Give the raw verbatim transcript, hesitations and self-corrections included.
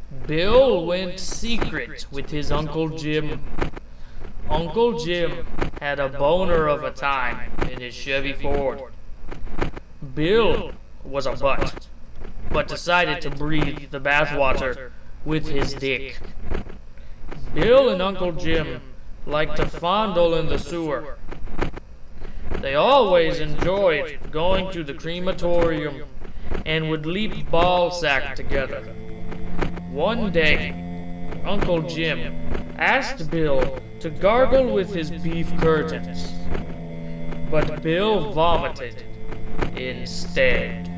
Bill went secret with his Uncle Jim. Uncle Jim had a boner of a time in his Chevy Ford. Bill was a butt, but decided to breathe the bathwater with his dick. Bill and Uncle Jim liked to fondle in the sewer. They always enjoyed going to the crematorium and would leap ball sack together. One day, Uncle Jim asked Bill to gargle with his beef curtains, but Bill vomited instead.